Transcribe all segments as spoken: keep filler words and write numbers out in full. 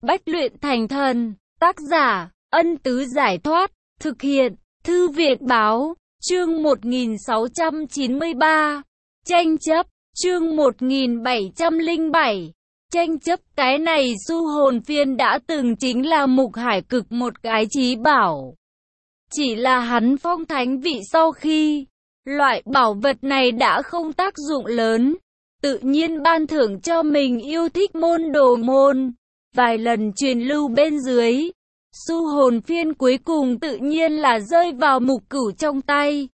Bách luyện thành thần. Tác giả, Ân Tứ Giải Thoát. Thực hiện, Thư viện Báo. Chương một nghìn sáu trăm chín mươi ba. Tranh chấp. Chương một nghìn bảy trăm lẻ bảy. Tranh chấp. Cái này Du Hồn Phiên đã từng chính là Mục Hải Cực một cái chí bảo. Chỉ là hắn phong thánh vị sau khi loại bảo vật này đã không tác dụng lớn, tự nhiên ban thưởng cho mình yêu thích môn đồ môn. Vài lần truyền lưu bên dưới, Du Hồn Phiên cuối cùng tự nhiên là rơi vào Mục Cửu trong tay.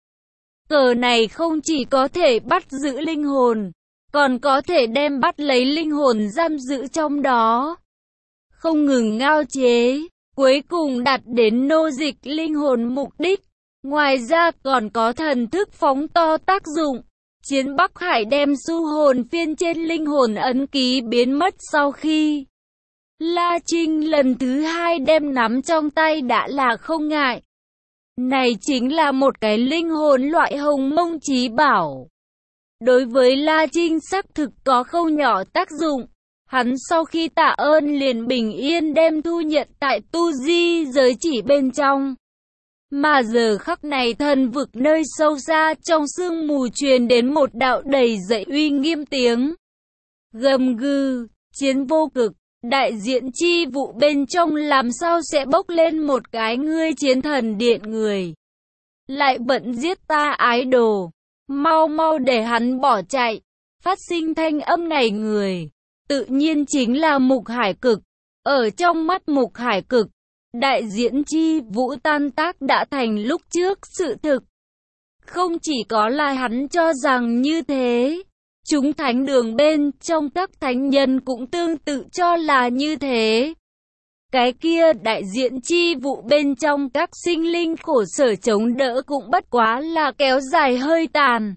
Cờ này không chỉ có thể bắt giữ linh hồn, còn có thể đem bắt lấy linh hồn giam giữ trong đó, không ngừng ngao chế, cuối cùng đạt đến nô dịch linh hồn mục đích. Ngoài ra còn có thần thức phóng to tác dụng. Chiến Bắc Hải đem Du Hồn Phiên trên linh hồn ấn ký biến mất sau khi La Trinh lần thứ hai đem nắm trong tay đã là không ngại. Này chính là một cái linh hồn loại hồng mông chí bảo. Đối với La Trinh xác thực có không nhỏ tác dụng. Hắn sau khi tạ ơn liền bình yên đem thu nhận tại tu di giới chỉ bên trong. Mà giờ khắc này thần vực nơi sâu xa trong sương mù truyền đến một đạo đầy dậy uy nghiêm tiếng gầm gừ. Chiến Vô Cực, đại diện chi vụ bên trong làm sao sẽ bốc lên một cái ngươi Chiến Thần Điện người, lại bận giết ta ái đồ, mau mau để hắn bỏ chạy. Phát sinh thanh âm này người tự nhiên chính là Mục Hải Cực. Ở trong mắt Mục Hải Cực, đại diễn chi vũ tan tác đã thành lúc trước sự thực. Không chỉ có là hắn cho rằng như thế, chúng thánh đường bên trong các thánh nhân cũng tương tự cho là như thế. Cái kia đại diện chi vụ bên trong các sinh linh khổ sở chống đỡ cũng bất quá là kéo dài hơi tàn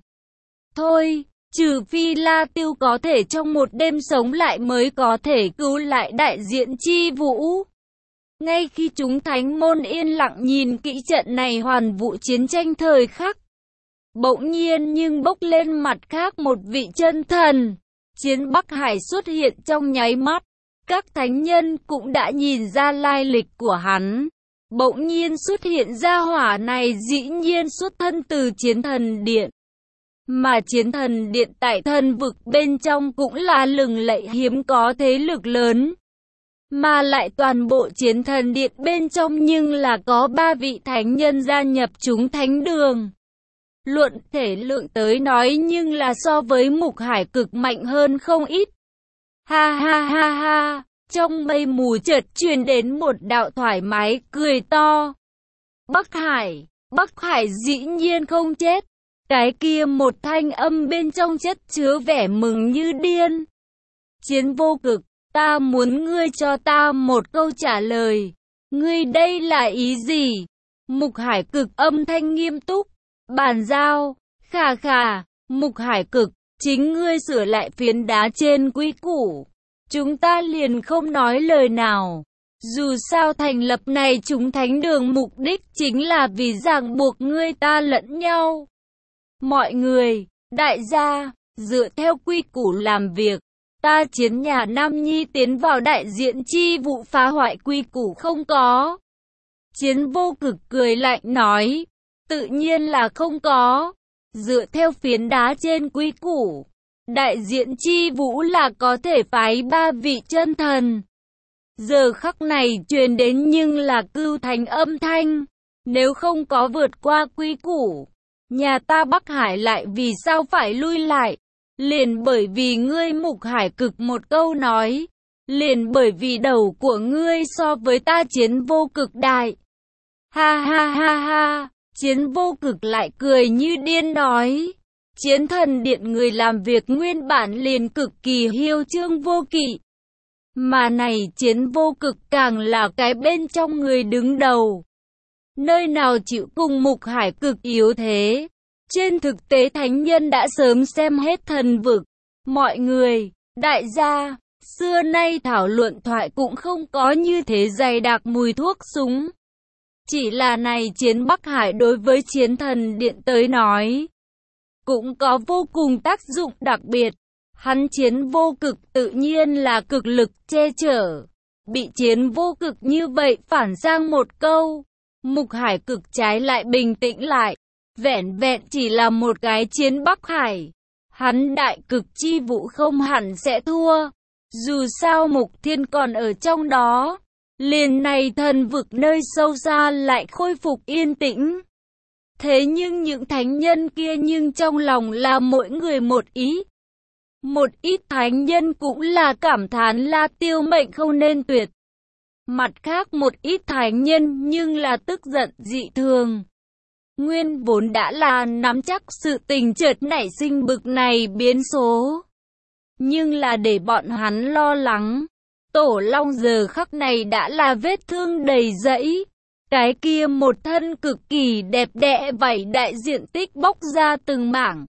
thôi. Trừ phi La Tiêu có thể trong một đêm sống lại mới có thể cứu lại đại diện chi vũ. Ngay khi chúng thánh môn yên lặng nhìn kỹ trận này hoàn vũ chiến tranh thời khắc, bỗng nhiên nhưng bốc lên mặt khác một vị chân thần. Chiến Bắc Hải xuất hiện trong nháy mắt, các thánh nhân cũng đã nhìn ra lai lịch của hắn. Bỗng nhiên xuất hiện ra hỏa này dĩ nhiên xuất thân từ Chiến Thần Điện. Mà Chiến Thần Điện tại thần vực bên trong cũng là lừng lẫy hiếm có thế lực lớn. Mà lại toàn bộ Chiến Thần Điện bên trong nhưng là có ba vị thánh nhân gia nhập chúng thánh đường. Luận thể lượng tới nói nhưng là so với Mục Hải Cực mạnh hơn không ít. Ha ha ha ha, trong mây mù chợt truyền đến một đạo thoải mái cười to. Bắc Hải, Bắc Hải dĩ nhiên không chết. Cái kia một thanh âm bên trong chất chứa vẻ mừng như điên. Chiến Vô Cực, ta muốn ngươi cho ta một câu trả lời. Ngươi đây là ý gì? Mục Hải Cực âm thanh nghiêm túc. Bàn giao. Khà khà. Mục Hải Cực, chính ngươi sửa lại phiến đá trên quy củ, chúng ta liền không nói lời nào. Dù sao thành lập này chúng thánh đường mục đích chính là vì ràng buộc ngươi ta lẫn nhau. Mọi người, đại gia, dựa theo quy củ làm việc. Ta Chiến nhà Nam Nhi tiến vào đại diện chi vụ phá hoại quy củ không có. Chiến Vô Cực cười lạnh nói, tự nhiên là không có. Dựa theo phiến đá trên quy củ, đại diện chi vũ là có thể phái ba vị chân thần. Giờ khắc này truyền đến nhưng là cưu thánh âm thanh. Nếu không có vượt qua quy củ, nhà ta Bắc Hải lại vì sao phải lui lại? Liền bởi vì ngươi Mục Hải Cực một câu nói. Liền bởi vì đầu của ngươi so với ta Chiến Vô Cực đại. Ha ha ha ha. Chiến Vô Cực lại cười như điên nói. Chiến Thần Điện người làm việc nguyên bản liền cực kỳ hiêu trương vô kỵ. Mà này Chiến Vô Cực càng là cái bên trong người đứng đầu. Nơi nào chịu cùng Mục Hải Cực yếu thế. Trên thực tế thánh nhân đã sớm xem hết thần vực. Mọi người, đại gia, xưa nay thảo luận thoại cũng không có như thế dày đặc mùi thuốc súng. Chỉ là này Chiến Bắc Hải đối với Chiến Thần Điện tới nói, cũng có vô cùng tác dụng đặc biệt. Hắn Chiến Vô Cực tự nhiên là cực lực che chở. Bị chiến vô cực như vậy phản sang một câu, Mục Hải cực trái lại bình tĩnh lại. Vẻn vẹn chỉ là một cái chiến Bắc Hải, hắn đại cực chi vũ không hẳn sẽ thua. Dù sao Mục Thiên còn ở trong đó, liền này thần vực nơi sâu xa lại khôi phục yên tĩnh. Thế nhưng những thánh nhân kia nhưng trong lòng là mỗi người một ý. Một ít thánh nhân cũng là cảm thán La Tiêu mệnh không nên tuyệt. Mặt khác một ít thánh nhân nhưng là tức giận dị thường. Nguyên vốn đã là nắm chắc sự tình chợt nảy sinh bực này biến số. Nhưng là để bọn hắn lo lắng. Tổ Long giờ khắc này đã là vết thương đầy dẫy. Cái kia một thân cực kỳ đẹp đẽ vảy đại diện tích bóc ra từng mảng.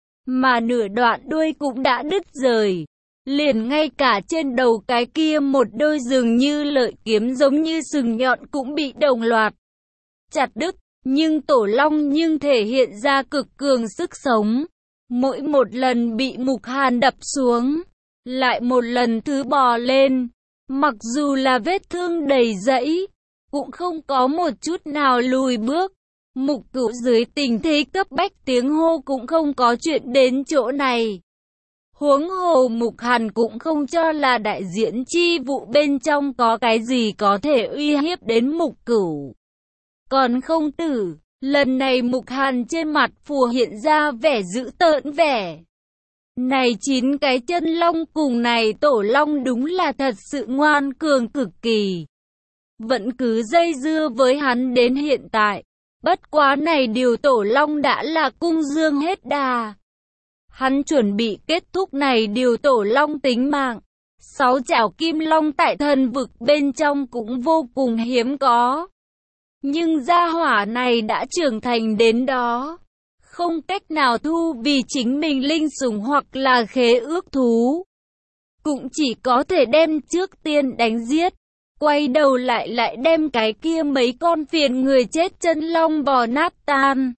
Mà nửa đoạn đuôi cũng đã đứt rời. Liền ngay cả trên đầu cái kia một đôi dường như lợi kiếm giống như sừng nhọn cũng bị đồng loạt chặt đứt. Nhưng Tổ Long nhưng thể hiện ra cực cường sức sống. Mỗi một lần bị Mục Hàn đập xuống, lại một lần thứ bò lên. Mặc dù là vết thương đầy dẫy, cũng không có một chút nào lùi bước. Mục Cửu dưới tình thế cấp bách tiếng hô cũng không có chuyện đến chỗ này. Huống hồ Mục Hàn cũng không cho là đại diễn chi vụ bên trong có cái gì có thể uy hiếp đến Mục Cửu. Còn không tử, lần này Mục Hàn trên mặt phù hiện ra vẻ dữ tợn vẻ. Này chín cái chân long cùng này Tổ Long đúng là thật sự ngoan cường cực kỳ. Vẫn cứ dây dưa với hắn đến hiện tại. Bất quá này điều Tổ Long đã là cung dương hết đà. Hắn chuẩn bị kết thúc này điều Tổ Long tính mạng. Sáu chảo kim long tại thần vực bên trong cũng vô cùng hiếm có. Nhưng gia hỏa này đã trưởng thành đến đó. Không cách nào thu vì chính mình linh sủng hoặc là khế ước thú. Cũng chỉ có thể đem trước tiên đánh giết. Quay đầu lại lại đem cái kia mấy con phiền người chết chân long bò nát tan.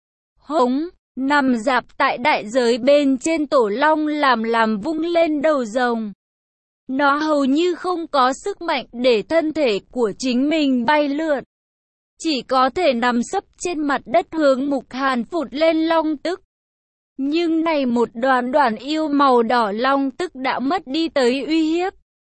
Hống, nằm dạp tại đại giới bên trên Tổ Long làm làm vung lên đầu rồng. Nó hầu như không có sức mạnh để thân thể của chính mình bay lượn. Chỉ có thể nằm sấp trên mặt đất hướng Mục Hàn phụt lên long tức. Nhưng này một đoàn đoàn yêu màu đỏ long tức đã mất đi tới uy hiếp.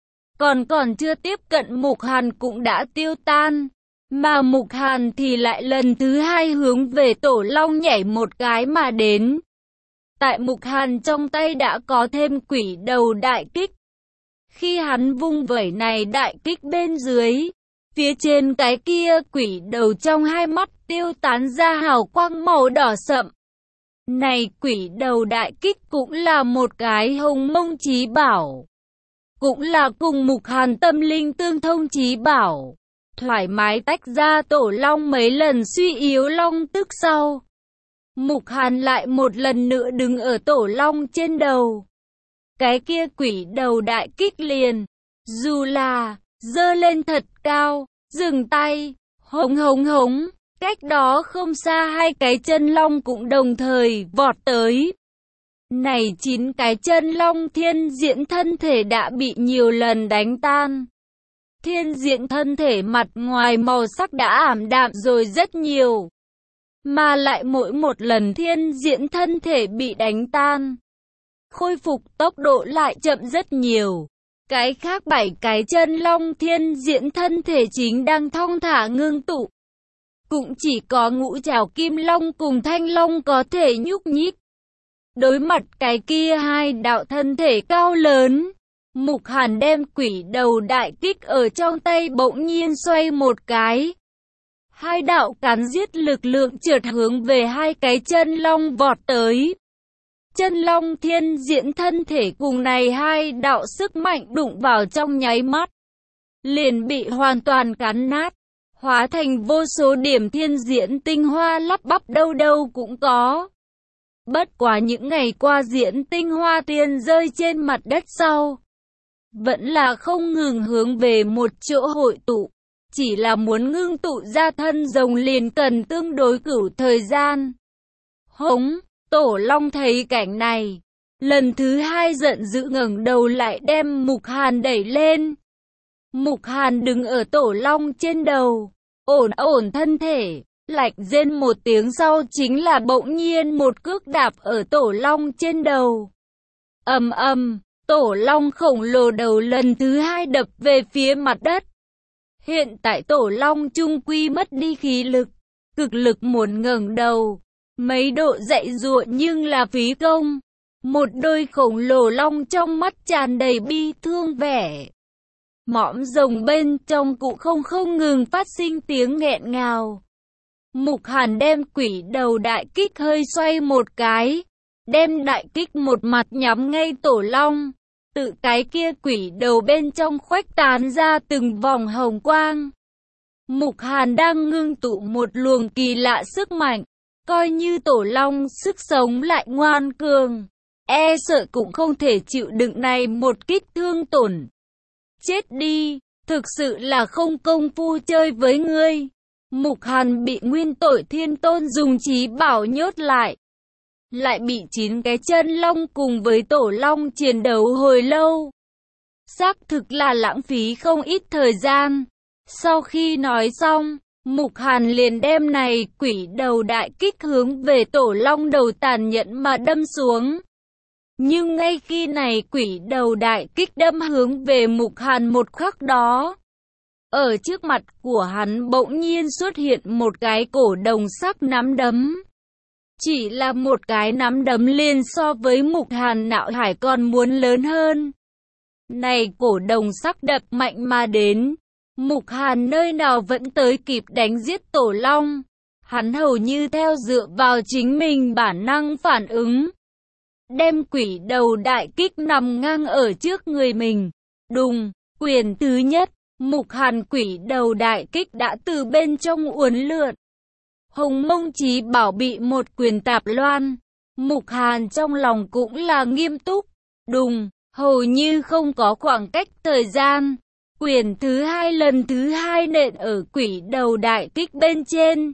Còn còn chưa tiếp cận Mục Hàn cũng đã tiêu tan. Mà Mục Hàn thì lại lần thứ hai hướng về Tổ Long nhảy một cái mà đến. Tại Mục Hàn trong tay đã có thêm quỷ đầu đại kích. Khi hắn vung vẩy này đại kích bên dưới, phía trên cái kia quỷ đầu trong hai mắt tiêu tán ra hào quang màu đỏ sậm. Này quỷ đầu đại kích cũng là một cái hồng mông chí bảo. Cũng là cùng Mục Hàn tâm linh tương thông chí bảo. Thoải mái tách ra Tổ Long mấy lần suy yếu long tức sau. Mục Hàn lại một lần nữa đứng ở Tổ Long trên đầu. Cái kia quỷ đầu đại kích liền. Dù là giơ lên thật cao, dừng tay, hống hống hống. Cách đó không xa hai cái chân long cũng đồng thời vọt tới. Này chín cái chân long thiên diễn thân thể đã bị nhiều lần đánh tan. Thiên diễn thân thể mặt ngoài màu sắc đã ảm đạm rồi rất nhiều. Mà lại mỗi một lần thiên diễn thân thể bị đánh tan, khôi phục tốc độ lại chậm rất nhiều. Cái khác bảy cái chân long thiên diễn thân thể chính đang thong thả ngưng tụ. Cũng chỉ có ngũ trảo kim long cùng thanh long có thể nhúc nhích. Đối mặt cái kia hai đạo thân thể cao lớn, Mục Hàn đem quỷ đầu đại kích ở trong tay bỗng nhiên xoay một cái. Hai đạo cắn giết lực lượng trượt hướng về hai cái chân long vọt tới. Chân long thiên diễn thân thể cùng này hai đạo sức mạnh đụng vào trong nháy mắt, liền bị hoàn toàn cắn nát, hóa thành vô số điểm thiên diễn tinh hoa lắp bắp đâu đâu cũng có. Bất quá những ngày qua diễn tinh hoa tiên rơi trên mặt đất sau, vẫn là không ngừng hướng về một chỗ hội tụ. Chỉ là muốn ngưng tụ ra thân rồng liền cần tương đối cửu thời gian. Hống, Tổ Long thấy cảnh này, lần thứ hai giận dữ ngẩng đầu lại đem Mục Hàn đẩy lên. Mục Hàn đứng ở Tổ Long trên đầu, ổn ổn thân thể, lạch rên một tiếng sau chính là bỗng nhiên một cước đạp ở Tổ Long trên đầu. Ầm ầm, Tổ Long khổng lồ đầu lần thứ hai đập về phía mặt đất. Hiện tại Tổ Long trung quy mất đi khí lực, cực lực muốn ngẩng đầu, mấy độ dậy dụa nhưng là phí công. Một đôi khổng lồ long trong mắt tràn đầy bi thương vẻ. Mõm rồng bên trong cụ không không ngừng phát sinh tiếng nghẹn ngào. Mục Hàn đem quỷ đầu đại kích hơi xoay một cái, đem đại kích một mặt nhắm ngay Tổ Long. Tự cái kia quỷ đầu bên trong khuếch tán ra từng vòng hồng quang. Mục Hàn đang ngưng tụ một luồng kỳ lạ sức mạnh, coi như Tổ Long sức sống lại ngoan cường, e sợ cũng không thể chịu đựng này một kích thương tổn. Chết đi, thực sự là không công phu chơi với ngươi. Mục Hàn bị nguyên tội thiên tôn dùng trí bảo nhốt lại, lại bị chín cái chân long cùng với Tổ Long chiến đấu hồi lâu. Xác thực là lãng phí không ít thời gian. Sau khi nói xong, Mục Hàn liền đem này quỷ đầu đại kích hướng về Tổ Long đầu tàn nhẫn mà đâm xuống. Nhưng ngay khi này quỷ đầu đại kích đâm hướng về Mục Hàn một khắc đó, ở trước mặt của hắn bỗng nhiên xuất hiện một cái cổ đồng sắc nắm đấm. Chỉ là một cái nắm đấm liền so với Mục Hàn não hải còn muốn lớn hơn. Này cổ đồng sắc đập mạnh mà đến, Mục Hàn nơi nào vẫn tới kịp đánh giết Tổ Long. Hắn hầu như theo dựa vào chính mình bản năng phản ứng, đem quỷ đầu đại kích nằm ngang ở trước người mình. Đùng, quyền thứ nhất, Mục Hàn quỷ đầu đại kích đã từ bên trong uốn lượn. Hồng Mông Chí Bảo bị một quyền tạp loan. Mục Hàn trong lòng cũng là nghiêm túc. Đùng, hầu như không có khoảng cách thời gian. Quyền thứ hai lần thứ hai nện ở quỷ đầu đại kích bên trên.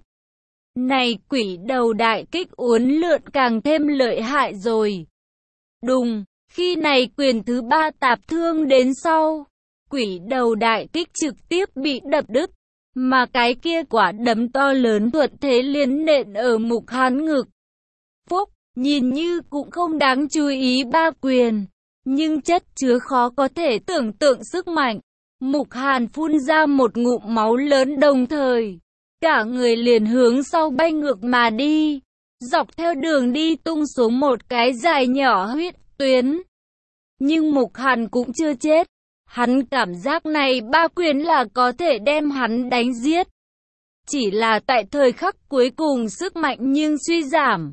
Này quỷ đầu đại kích uốn lượn càng thêm lợi hại rồi. Đùng, khi này quyền thứ ba tạp thương đến sau, quỷ đầu đại kích trực tiếp bị đập đứt. Mà cái kia quả đấm to lớn thuận thế liền nện ở Mục Hàn ngực. Phúc, nhìn như cũng không đáng chú ý ba quyền, nhưng chất chứa khó có thể tưởng tượng sức mạnh. Mục Hàn phun ra một ngụm máu lớn đồng thời, cả người liền hướng sau bay ngược mà đi, dọc theo đường đi tung xuống một cái dài nhỏ huyết tuyến. Nhưng Mục Hàn cũng chưa chết. Hắn cảm giác này ba quyền là có thể đem hắn đánh giết. Chỉ là tại thời khắc cuối cùng sức mạnh nhưng suy giảm.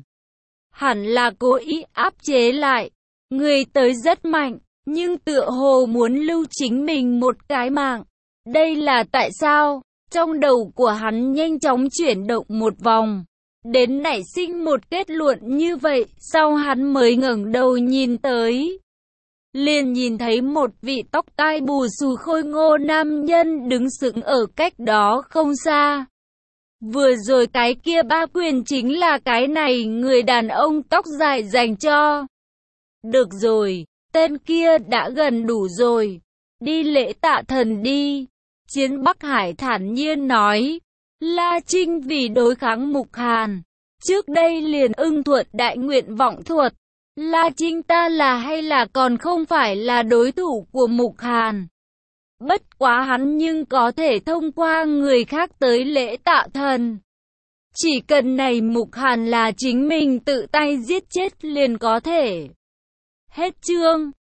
Hẳn là cố ý áp chế lại. Người tới rất mạnh, nhưng tựa hồ muốn lưu chính mình một cái mạng. Đây là tại sao? Trong đầu của hắn nhanh chóng chuyển động một vòng, đến nảy sinh một kết luận như vậy. Sau hắn mới ngẩng đầu nhìn tới, liền nhìn thấy một vị tóc tai bù xù khôi ngô nam nhân đứng sững ở cách đó không xa. Vừa rồi cái kia ba quyền chính là cái này người đàn ông tóc dài dành cho. Được rồi, tên kia đã gần đủ rồi, đi lễ tạ thần đi. Chiến Bắc Hải thản nhiên nói. La Trinh vì đối kháng Mục Hàn, trước đây liền ưng thuận đại nguyện vọng thuật. La Trinh ta là hay là còn không phải là đối thủ của Mục Hàn. Bất quá hắn nhưng có thể thông qua người khác tới lễ tạ thần. Chỉ cần này Mục Hàn là chính mình tự tay giết chết liền có thể. Hết chương.